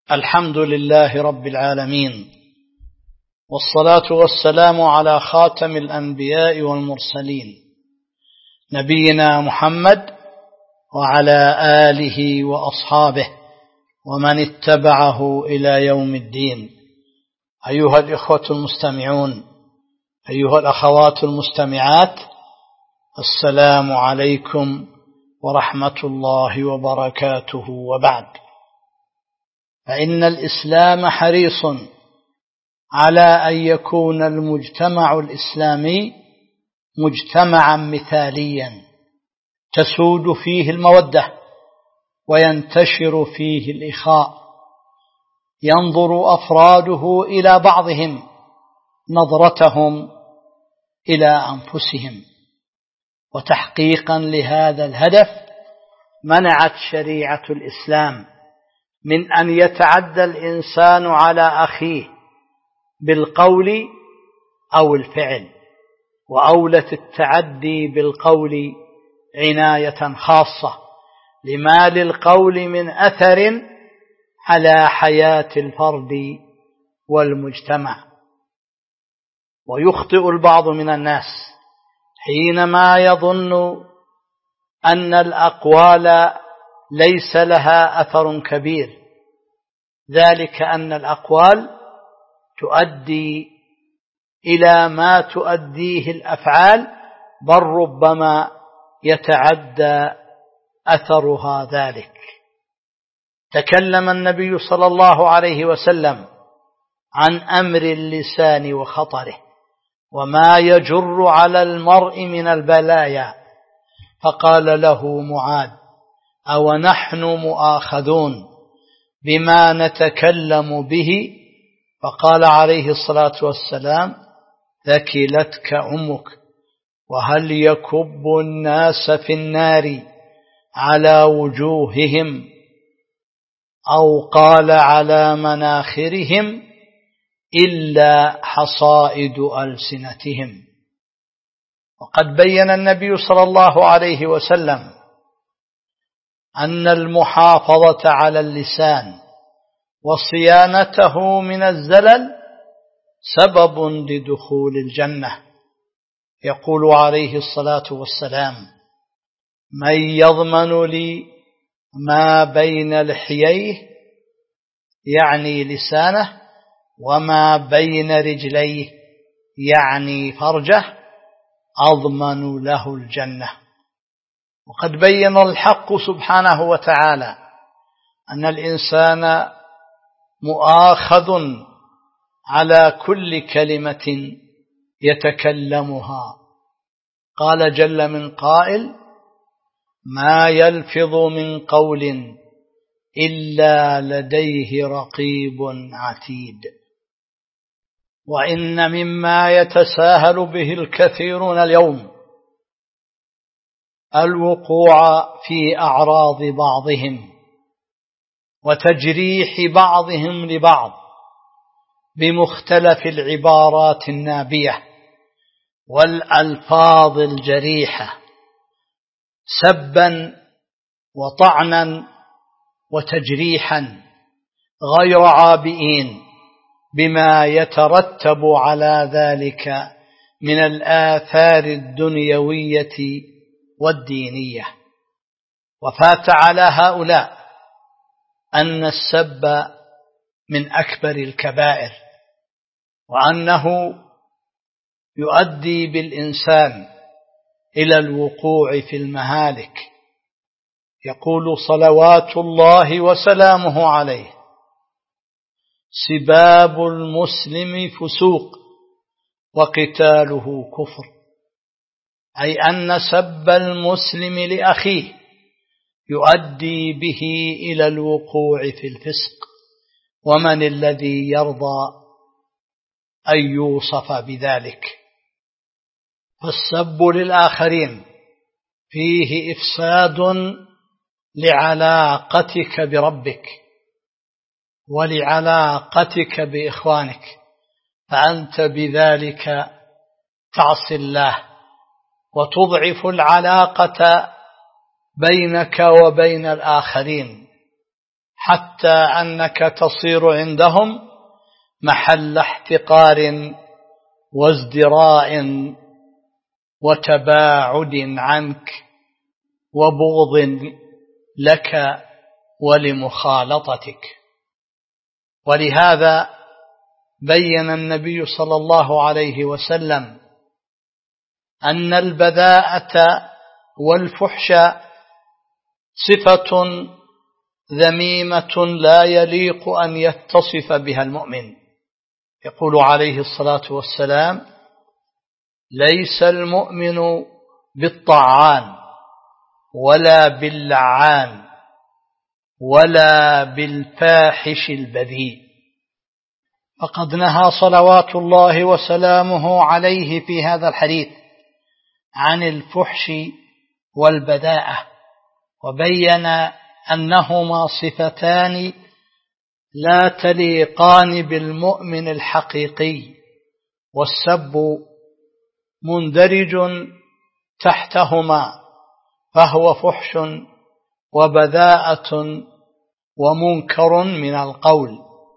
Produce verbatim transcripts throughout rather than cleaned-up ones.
الحمد لله رب العالمين، والصلاة والسلام على خاتم الأنبياء والمرسلين نبينا محمد وعلى آله وأصحابه ومن اتبعه إلى يوم الدين. أيها الإخوة المستمعون، أيها الأخوات المستمعات، السلام عليكم ورحمة الله وبركاته. وبعد، فإن الإسلام حريص على أن يكون المجتمع الإسلامي مجتمعا مثاليا تسود فيه المودة وينتشر فيه الإخاء، ينظر أفراده إلى بعضهم نظرتهم إلى أنفسهم. وتحقيقا لهذا الهدف منعت شريعة الإسلام من أن يتعدى الإنسان على أخيه بالقول أو الفعل، وأولت التعدي بالقول عناية خاصة لما للقول من أثر على حياة الفرد والمجتمع. ويخطئ البعض من الناس حينما يظن أن الأقوال ليس لها أثر كبير، ذلك أن الأقوال تؤدي إلى ما تؤديه الأفعال، بل ربما يتعدى أثرها ذلك. تكلم النبي صلى الله عليه وسلم عن أمر اللسان وخطره وما يجر على المرء من البلايا، فقال له معاذ: أو نحن مؤاخذون بما نتكلم به؟ فقال عليه الصلاة والسلام: ثكلتك أمك. وهل يكب الناس في النار على وجوههم أو قال على مناخرهم إلا حصائد ألسنتهم. وقد بين النبي صلى الله عليه وسلم أن المحافظة على اللسان وصيانته من الزلل سبب لدخول الجنة. يقول عليه الصلاة والسلام: من يضمن لي ما بين لحييه، يعني لسانه، وما بين رجليه، يعني فرجه، أضمن له الجنة. وقد بين الحق سبحانه وتعالى أن الإنسان مؤاخذ على كل كلمة يتكلمها. قال جل من قائل: ما يلفظ من قول إلا لديه رقيب عتيد. وإن مما يتساهل به الكثيرون اليوم الوقوع في أعراض بعضهم وتجريح بعضهم لبعض بمختلف العبارات النابية والألفاظ الجريحة، سبا وطعنا وتجريحا غير عابئين بما يترتب على ذلك من الآثار الدنيوية والدينية. وفات على هؤلاء أن السب من أكبر الكبائر، وأنه يؤدي بالإنسان إلى الوقوع في المهالك. يقول صلوات الله وسلامه عليه: سباب المسلم فسوق وقتاله كفر، أي أن سب المسلم لأخيه يؤدي به إلى الوقوع في الفسق، ومن الذي يرضى أن يوصف بذلك؟ فالسب للآخرين فيه إفساد لعلاقتك بربك ولعلاقتك بإخوانك، فأنت بذلك تعصي الله وتضعف العلاقة بينك وبين الآخرين، حتى أنك تصير عندهم محل احتقار وازدراء وتباعد عنك وبغض لك ولمخالطتك. ولهذا بين النبي صلى الله عليه وسلم أن البذاءة والفحش صفة ذميمة لا يليق أن يتصف بها المؤمن. يقول عليه الصلاة والسلام: ليس المؤمن بالطعان ولا باللعان ولا بالفاحش البذيء. فقد نهى صلوات الله وسلامه عليه في هذا الحديث عن الفحش والبذاءة، وبين أنهما صفتان لا تليقان بالمؤمن الحقيقي، والسب مندرج تحتهما، فهو فحش وبذاءة ومنكر من القول.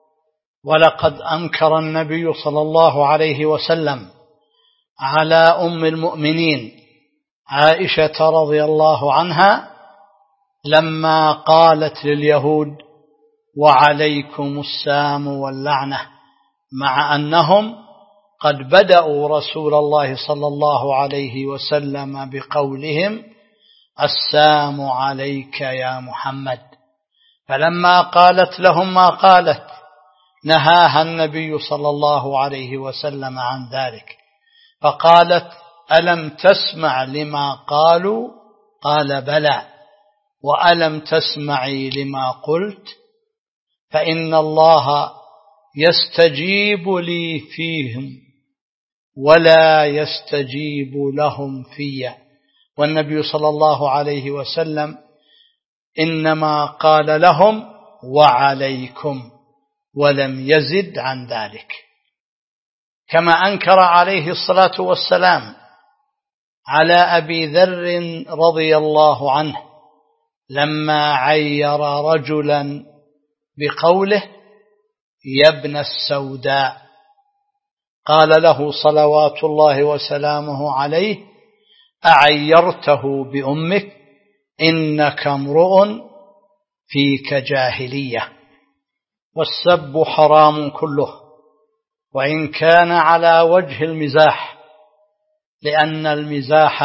ولقد أنكر النبي صلى الله عليه وسلم على أم المؤمنين عائشة رضي الله عنها لما قالت لليهود: وعليكم السام واللعنة، مع أنهم قد بدأوا رسول الله صلى الله عليه وسلم بقولهم: السام عليك يا محمد. فلما قالت لهم ما قالت نهاها النبي صلى الله عليه وسلم عن ذلك، فقالت: ألم تسمع لما قالوا؟ قال: بلى. وألم تسمعي لما قلت؟ فإن الله يستجيب لي فيهم ولا يستجيب لهم في. والنبي صلى الله عليه وسلم إنما قال لهم: وعليكم، ولم يزد عن ذلك. كما أنكر عليه الصلاة والسلام على أبي ذر رضي الله عنه لما عير رجلا بقوله: يا ابن السوداء، قال له صلوات الله وسلامه عليه: أعيرته بأمك؟ إنك امرؤ فيك جاهلية. والسب حرام كله، وإن كان على وجه المزاح، لأن المزاح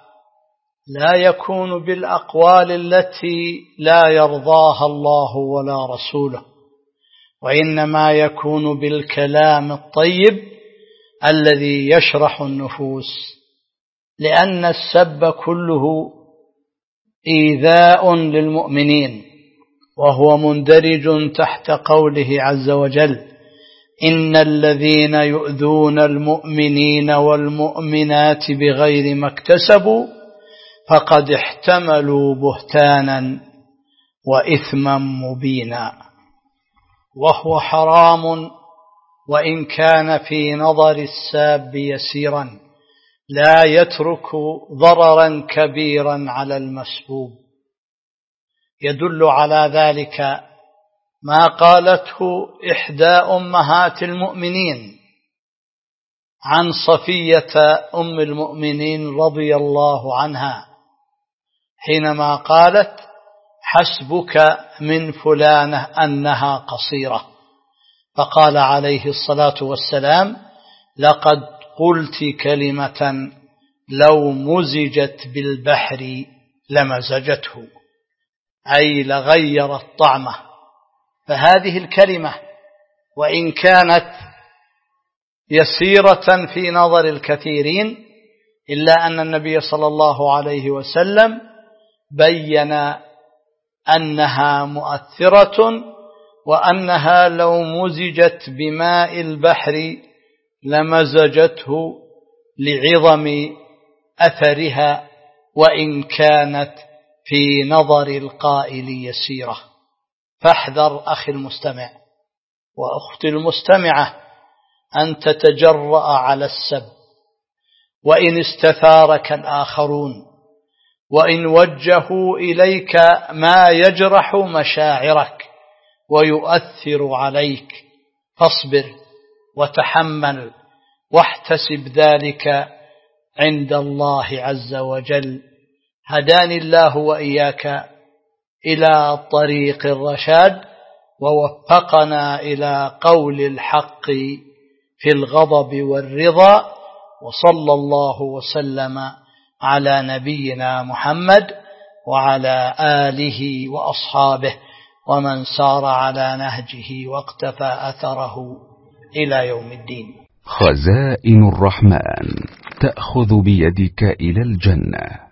لا يكون بالأقوال التي لا يرضاها الله ولا رسوله، وإنما يكون بالكلام الطيب الذي يشرح النفوس، لأن السب كله إيذاء للمؤمنين، وهو مندرج تحت قوله عز وجل: إن الذين يؤذون المؤمنين والمؤمنات بغير ما اكتسبوا فقد احتملوا بهتانا وإثما مبينا. وهو حرام وإن كان في نظر الساب يسيرا، لا يترك ضررا كبيرا على المسبوب. يدل على ذلك ما قالته إحدى أمهات المؤمنين عن صفية أم المؤمنين رضي الله عنها، حينما قالت: حسبك من فلانة أنها قصيرة. فقال عليه الصلاة والسلام: لقد قلت كلمة لو مزجت بالبحر لمزجته، أي لغيرت طعمه. فهذه الكلمة وإن كانت يسيرة في نظر الكثيرين، إلا أن النبي صلى الله عليه وسلم بين أنها مؤثرة، وأنها لو مزجت بماء البحر لمزجته لعظم أثرها، وإن كانت في نظر القائل يسيرة. فاحذر أخي المستمع وأختي المستمعة أن تتجرأ على السب، وإن استثارك الآخرون، وإن وجهوا إليك ما يجرح مشاعرك، ويؤثر عليك، فاصبر وتحمل واحتسب ذلك عند الله عز وجل. هداني الله وإياك إلى طريق الرشاد، ووفقنا إلى قول الحق في الغضب والرضا، وصلى الله وسلم على نبينا محمد وعلى آله وأصحابه ومن سار على نهجه واقتفى أثره إلى يوم الدين. خزائن الرحمن تأخذ بيدك إلى الجنة.